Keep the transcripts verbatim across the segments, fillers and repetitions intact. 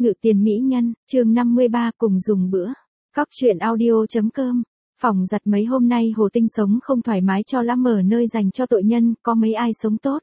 Ngự tiền mỹ nhân, chương năm mươi ba cùng dùng bữa. Cóc truyện audio.com. Phòng giặt mấy hôm nay Hồ Tinh sống không thoải mái cho lắm, ở nơi dành cho tội nhân, có mấy ai sống tốt.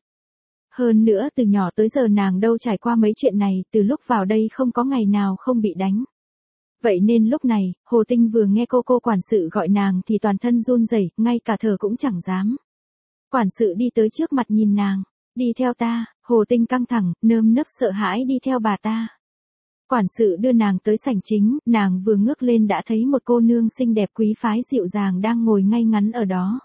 Hơn nữa từ nhỏ tới giờ nàng đâu trải qua mấy chuyện này, từ lúc vào đây không có ngày nào không bị đánh. Vậy nên lúc này, Hồ Tinh vừa nghe cô cô quản sự gọi nàng thì toàn thân run rẩy, ngay cả thở cũng chẳng dám. Quản sự đi tới trước mặt nhìn nàng, đi theo ta. Hồ Tinh căng thẳng, nơm nớp sợ hãi đi theo bà ta. Quản sự đưa nàng tới sảnh chính, nàng vừa ngước lên đã thấy một cô nương xinh đẹp quý phái dịu dàng đang ngồi ngay ngắn ở đó.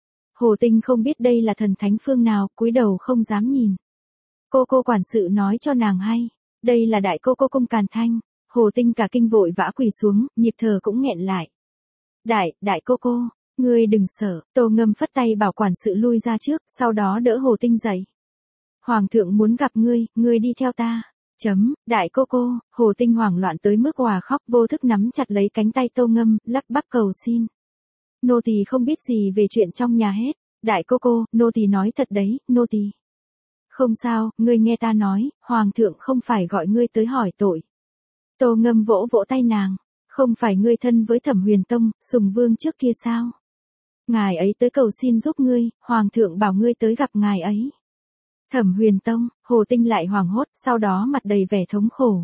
Hồ Tinh không biết đây là thần thánh phương nào, cúi đầu không dám nhìn. Cô cô quản sự nói cho nàng hay, đây là đại cô cô Cung Càn Thanh. Hồ Tinh cả kinh vội vã quỳ xuống, nhịp thở cũng nghẹn lại. Đại, đại cô cô, ngươi đừng sợ. Tô Ngâm phất tay bảo quản sự lui ra trước, sau đó đỡ Hồ Tinh dậy. Hoàng thượng muốn gặp ngươi, ngươi đi theo ta. Chấm, đại cô cô. Hồ Tinh hoảng loạn tới mức òa khóc, vô thức nắm chặt lấy cánh tay Tô Ngâm, lắp bắp cầu xin. Nô tỳ không biết gì về chuyện trong nhà hết. Đại cô cô, nô tỳ nói thật đấy, nô tỳ. Không sao, ngươi nghe ta nói, hoàng thượng không phải gọi ngươi tới hỏi tội. Tô Ngâm vỗ vỗ tay nàng, không phải ngươi thân với Thẩm Huyền Tông, Sùng Vương trước kia sao? Ngài ấy tới cầu xin giúp ngươi, hoàng thượng bảo ngươi tới gặp ngài ấy. Thẩm Huyền Tông. Hồ Tinh lại hoảng hốt, sau đó mặt đầy vẻ thống khổ.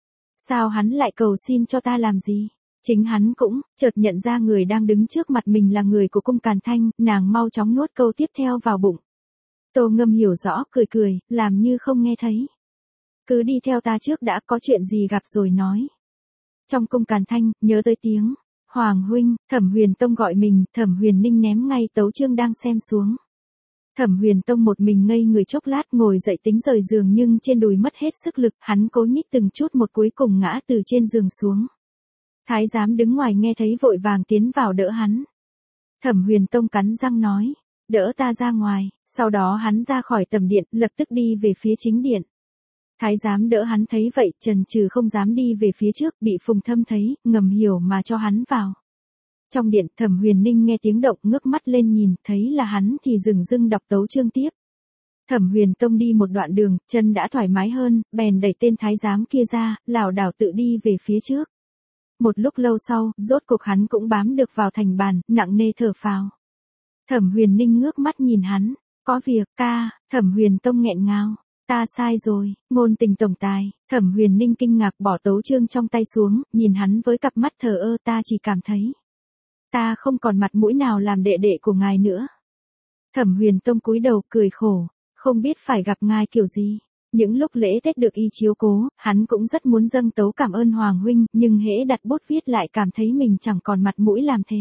Sao hắn lại cầu xin cho ta làm gì? Chính hắn cũng, chợt nhận ra người đang đứng trước mặt mình là người của Cung Càn Thanh, nàng mau chóng nuốt câu tiếp theo vào bụng. Tô Ngâm hiểu rõ, cười cười, làm như không nghe thấy. Cứ đi theo ta trước đã, có chuyện gì gặp rồi nói. Trong Cung Càn Thanh, nhớ tới tiếng Hoàng huynh. Thẩm Huyền Tông gọi mình, Thẩm Huyền Ninh ném ngay tấu chương đang xem xuống. Thẩm Huyền Tông một mình ngây người chốc lát, ngồi dậy tính rời giường nhưng trên đùi mất hết sức lực, hắn cố nhích từng chút một cuối cùng ngã từ trên giường xuống. Thái giám đứng ngoài nghe thấy vội vàng tiến vào đỡ hắn. Thẩm Huyền Tông cắn răng nói, đỡ ta ra ngoài. Sau đó hắn ra khỏi tầm điện, lập tức đi về phía chính điện. Thái giám đỡ hắn thấy vậy, chần chừ không dám đi về phía trước, bị Phùng Thâm thấy, ngầm hiểu mà cho hắn vào. Trong điện, Thẩm Huyền Ninh nghe tiếng động, ngước mắt lên nhìn, thấy là hắn thì dừng dưng đọc tấu chương tiếp. Thẩm Huyền Tông đi một đoạn đường, chân đã thoải mái hơn, bèn đẩy tên thái giám kia ra, lảo đảo tự đi về phía trước. Một lúc lâu sau, rốt cuộc hắn cũng bám được vào thành bàn, nặng nề thở phào. Thẩm Huyền Ninh ngước mắt nhìn hắn, có việc, ca. Thẩm Huyền Tông nghẹn ngào, ta sai rồi, ngôn tình tổng tài. Thẩm Huyền Ninh kinh ngạc bỏ tấu chương trong tay xuống, nhìn hắn với cặp mắt thờ ơ, ta chỉ cảm thấy ta không còn mặt mũi nào làm đệ đệ của ngài nữa. Thẩm Huyền Tông cúi đầu cười khổ, không biết phải gặp ngài kiểu gì. Những lúc lễ Tết được y chiếu cố, hắn cũng rất muốn dâng tấu cảm ơn Hoàng huynh, nhưng hễ đặt bút viết lại cảm thấy mình chẳng còn mặt mũi làm thế.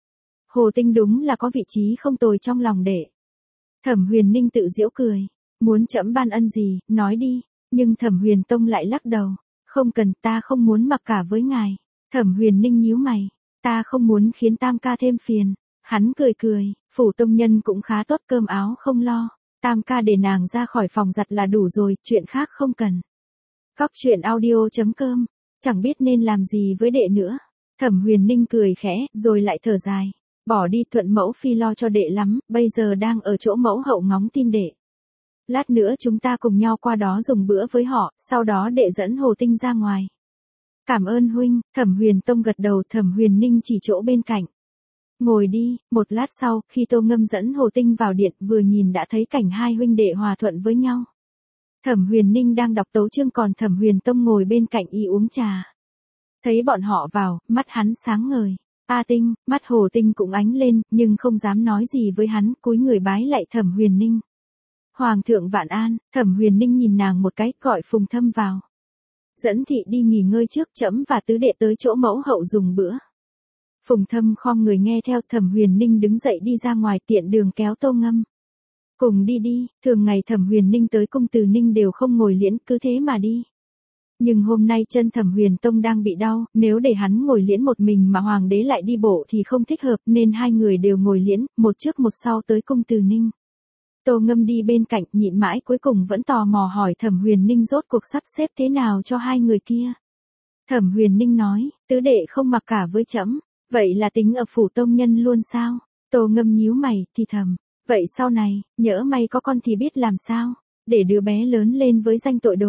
Hồ Tinh đúng là có vị trí không tồi trong lòng đệ. Thẩm Huyền Ninh tự giễu cười, muốn trẫm ban ân gì, nói đi. Nhưng Thẩm Huyền Tông lại lắc đầu, không cần, ta không muốn mặc cả với ngài. Thẩm Huyền Ninh nhíu mày, ta không muốn khiến Tam ca thêm phiền. Hắn cười cười, phủ tông nhân cũng khá tốt, cơm áo không lo. Tam ca để nàng ra khỏi phòng giặt là đủ rồi, chuyện khác không cần. Cóc truyện audio.com. Chẳng biết nên làm gì với đệ nữa. Thẩm Huyền Ninh cười khẽ, rồi lại thở dài. Bỏ đi, Thuận mẫu phi lo cho đệ lắm, bây giờ đang ở chỗ mẫu hậu ngóng tin đệ. Lát nữa chúng ta cùng nhau qua đó dùng bữa với họ, sau đó đệ dẫn Hồ Tinh ra ngoài. Cảm ơn huynh. Thẩm Huyền Tông gật đầu. Thẩm Huyền Ninh chỉ chỗ bên cạnh. Ngồi đi. Một lát sau, khi Tô Ngâm dẫn Hồ Tinh vào điện, vừa nhìn đã thấy cảnh hai huynh đệ hòa thuận với nhau. Thẩm Huyền Ninh đang đọc tấu chương, còn Thẩm Huyền Tông ngồi bên cạnh y uống trà. Thấy bọn họ vào, mắt hắn sáng ngời. A Tinh. Mắt Hồ Tinh cũng ánh lên, nhưng không dám nói gì với hắn, cúi người bái lạy Thẩm Huyền Ninh. Hoàng thượng vạn an. Thẩm Huyền Ninh nhìn nàng một cái, gọi Phùng Thâm vào. Dẫn thị đi nghỉ ngơi trước, trẫm và tứ đệ tới chỗ mẫu hậu dùng bữa. Phùng Thâm khom người nghe theo. Thẩm Huyền Ninh đứng dậy đi ra ngoài, tiện đường kéo Tô Ngâm. Cùng đi đi. Thường ngày Thẩm Huyền Ninh tới cung Từ Ninh đều không ngồi liễn, cứ thế mà đi. Nhưng hôm nay chân Thẩm Huyền Tông đang bị đau, nếu để hắn ngồi liễn một mình mà hoàng đế lại đi bộ thì không thích hợp, nên hai người đều ngồi liễn, một trước một sau tới cung Từ Ninh. Tô Ngâm đi bên cạnh, nhịn mãi cuối cùng vẫn tò mò hỏi Thẩm Huyền Ninh rốt cuộc sắp xếp thế nào cho hai người kia. Thẩm Huyền Ninh nói, tứ đệ không mặc cả với trẫm, vậy là tính ở phủ tông nhân luôn sao? Tô Ngâm nhíu mày, thì thầm, vậy sau này, nhỡ may có con thì biết làm sao, để đứa bé lớn lên với danh tội đồ.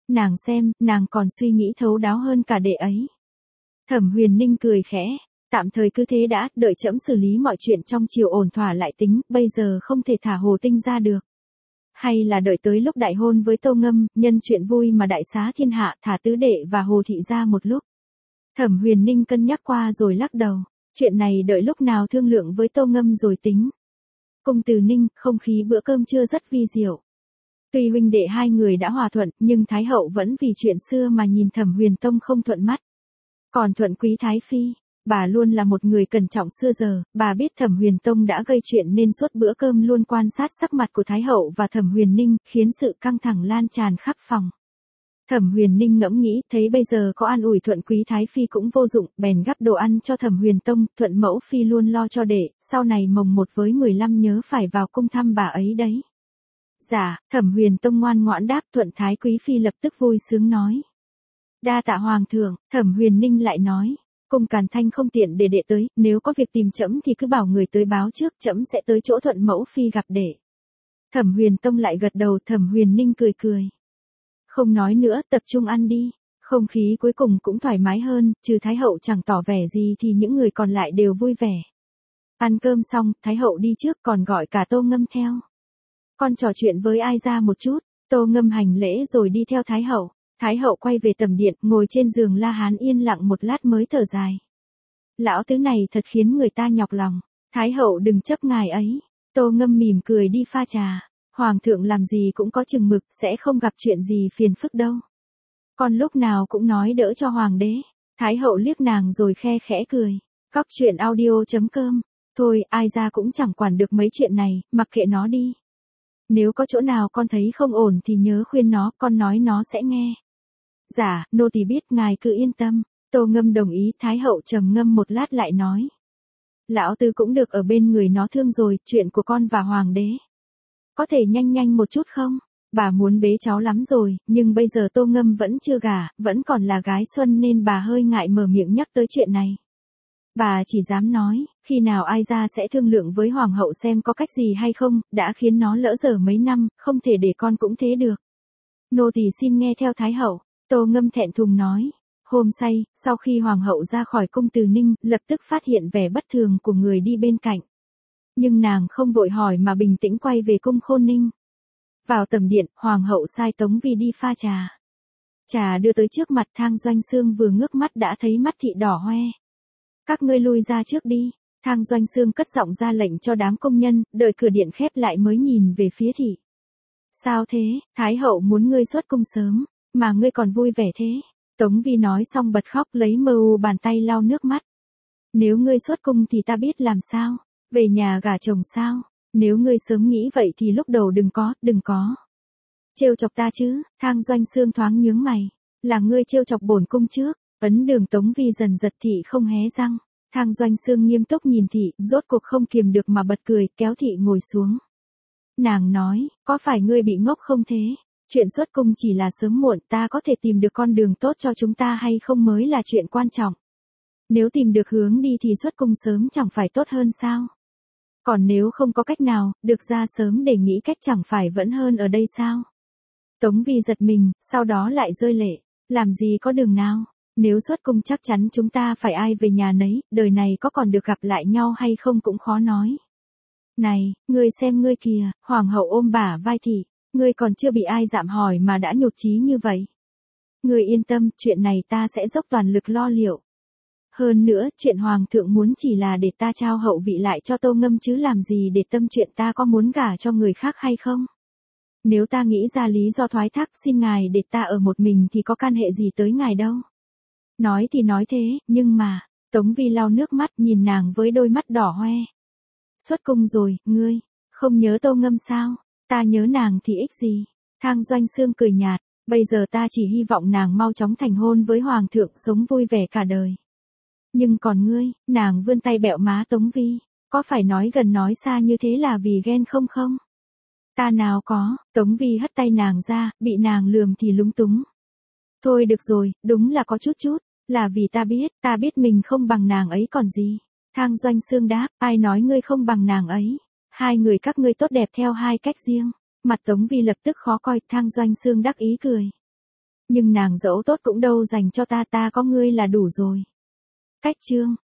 Nàng xem, nàng còn suy nghĩ thấu đáo hơn cả đệ ấy. Thẩm Huyền Ninh cười khẽ, tạm thời cứ thế đã, đợi trẫm xử lý mọi chuyện trong triều ổn thỏa lại tính, bây giờ không thể thả Hồ Tinh ra được. Hay là đợi tới lúc đại hôn với Tô Ngâm, nhân chuyện vui mà đại xá thiên hạ, thả tứ đệ và Hồ Thị ra một lúc. Thẩm Huyền Ninh cân nhắc qua rồi lắc đầu, chuyện này đợi lúc nào thương lượng với Tô Ngâm rồi tính. Cung Từ Ninh, không khí bữa cơm trưa rất vi diệu. Tuy huynh đệ hai người đã hòa thuận, nhưng Thái hậu vẫn vì chuyện xưa mà nhìn Thẩm Huyền Tông không thuận mắt. Còn Thuận Quý Thái Phi, bà luôn là một người cẩn trọng xưa giờ, bà biết Thẩm Huyền Tông đã gây chuyện nên suốt bữa cơm luôn quan sát sắc mặt của Thái hậu và Thẩm Huyền Ninh, khiến sự căng thẳng lan tràn khắp phòng. Thẩm Huyền Ninh ngẫm nghĩ, thấy bây giờ có an ủi Thuận Quý Thái Phi cũng vô dụng, bèn gắp đồ ăn cho Thẩm Huyền Tông, Thuận Mẫu Phi luôn lo cho đệ, sau này mồng một với mười lăm nhớ phải vào cung thăm bà ấy đấy. Dạ, Thẩm Huyền Tông ngoan ngoãn đáp. Thuận Thái Quý Phi lập tức vui sướng nói. Đa tạ Hoàng thượng. Thẩm Huyền Ninh lại nói, cung Càn Thanh không tiện để đệ tới, nếu có việc tìm trẫm thì cứ bảo người tới báo trước, trẫm sẽ tới chỗ Thuận Mẫu Phi gặp đệ. Thẩm Huyền Tông lại gật đầu. Thẩm Huyền Ninh cười cười. Không nói nữa, tập trung ăn đi. Không khí cuối cùng cũng thoải mái hơn, trừ Thái hậu chẳng tỏ vẻ gì thì những người còn lại đều vui vẻ. Ăn cơm xong, Thái hậu đi trước còn gọi cả Tô Ngâm theo. Con trò chuyện với ai ra một chút. Tô Ngâm hành lễ rồi đi theo Thái hậu. Thái hậu quay về tầm điện, ngồi trên giường La Hán yên lặng một lát mới thở dài. Lão tứ này thật khiến người ta nhọc lòng. Thái hậu đừng chấp ngài ấy. Tô Ngâm mỉm cười đi pha trà. Hoàng thượng làm gì cũng có chừng mực, sẽ không gặp chuyện gì phiền phức đâu. Con lúc nào cũng nói đỡ cho hoàng đế. Thái hậu liếc nàng rồi khe khẽ cười. Cóc truyện audio chấm com. Thôi, ai ra cũng chẳng quản được mấy chuyện này, mặc kệ nó đi. Nếu có chỗ nào con thấy không ổn thì nhớ khuyên nó, con nói nó sẽ nghe. Dạ, nô tỳ biết, ngài cứ yên tâm. Tô Ngâm đồng ý. Thái hậu trầm ngâm một lát lại nói. Lão tư cũng được ở bên người nó thương rồi, chuyện của con và hoàng đế. Có thể nhanh nhanh một chút không? Bà muốn bế cháu lắm rồi, nhưng bây giờ Tô Ngâm vẫn chưa gả, vẫn còn là gái xuân nên bà hơi ngại mở miệng nhắc tới chuyện này. Bà chỉ dám nói, khi nào ai ra sẽ thương lượng với hoàng hậu xem có cách gì hay không, đã khiến nó lỡ dở mấy năm, không thể để con cũng thế được. Nô tỳ xin nghe theo Thái hậu. Tô Ngâm thẹn thùng nói. Hôm say, sau khi hoàng hậu ra khỏi cung Từ Ninh, lập tức phát hiện vẻ bất thường của người đi bên cạnh. Nhưng nàng không vội hỏi mà bình tĩnh quay về cung Khôn Ninh. Vào tầm điện, hoàng hậu sai Tống Vi đi pha trà. Trà đưa tới trước mặt. Thang Doanh Xương vừa ngước mắt đã thấy mắt thị đỏ hoe. Các ngươi lui ra trước đi. Thang Doanh Xương cất giọng ra lệnh cho đám công nhân, đợi cửa điện khép lại mới nhìn về phía thị. Sao thế, Thái hậu muốn ngươi xuất cung sớm, mà ngươi còn vui vẻ thế. Tống Vi nói xong bật khóc lấy mờ u bàn tay lau nước mắt. Nếu ngươi xuất cung thì ta biết làm sao. Về nhà gả chồng sao? Nếu ngươi sớm nghĩ vậy thì lúc đầu đừng có, đừng có. Trêu chọc ta chứ. Thang Doanh Xương thoáng nhướng mày. Là ngươi trêu chọc bổn cung trước. Ấn Đường Tống Vi dần giật thị không hé răng. Thang Doanh Xương nghiêm túc nhìn thị, rốt cuộc không kiềm được mà bật cười, kéo thị ngồi xuống. Nàng nói, có phải ngươi bị ngốc không thế? Chuyện xuất cung chỉ là sớm muộn, ta có thể tìm được con đường tốt cho chúng ta hay không mới là chuyện quan trọng. Nếu tìm được hướng đi thì xuất cung sớm chẳng phải tốt hơn sao? Còn nếu không có cách nào, được ra sớm để nghĩ cách chẳng phải vẫn hơn ở đây sao? Tống Vi giật mình, sau đó lại rơi lệ. Làm gì có đường nào? Nếu xuất cung chắc chắn chúng ta phải ai về nhà nấy, đời này có còn được gặp lại nhau hay không cũng khó nói. Này, ngươi xem ngươi kìa, hoàng hậu ôm bả vai thị, ngươi còn chưa bị ai dạm hỏi mà đã nhụt chí như vậy. Ngươi yên tâm, chuyện này ta sẽ dốc toàn lực lo liệu. Hơn nữa, chuyện hoàng thượng muốn chỉ là để ta trao hậu vị lại cho Tô Ngâm chứ làm gì để tâm chuyện ta có muốn gả cho người khác hay không. Nếu ta nghĩ ra lý do thoái thác xin ngài để ta ở một mình thì có can hệ gì tới ngài đâu. Nói thì nói thế, nhưng mà, Tống Vi lau nước mắt nhìn nàng với đôi mắt đỏ hoe. Xuất cung rồi, ngươi, không nhớ Tô Ngâm sao? Ta nhớ nàng thì ích gì? Thang Doanh Xương cười nhạt, bây giờ ta chỉ hy vọng nàng mau chóng thành hôn với hoàng thượng sống vui vẻ cả đời. Nhưng còn ngươi, nàng vươn tay bẹo má Tống Vi, có phải nói gần nói xa như thế là vì ghen không không? Ta nào có. Tống Vi hất tay nàng ra, bị nàng lườm thì lúng túng. Thôi được rồi, đúng là có chút chút, là vì ta biết, ta biết mình không bằng nàng ấy còn gì. Thang Doanh Xương đáp, ai nói ngươi không bằng nàng ấy? Hai người các ngươi tốt đẹp theo hai cách riêng. Mặt Tống Vi lập tức khó coi. Thang Doanh Xương đắc ý cười. Nhưng nàng dẫu tốt cũng đâu dành cho ta, ta có ngươi là đủ rồi. Cách chương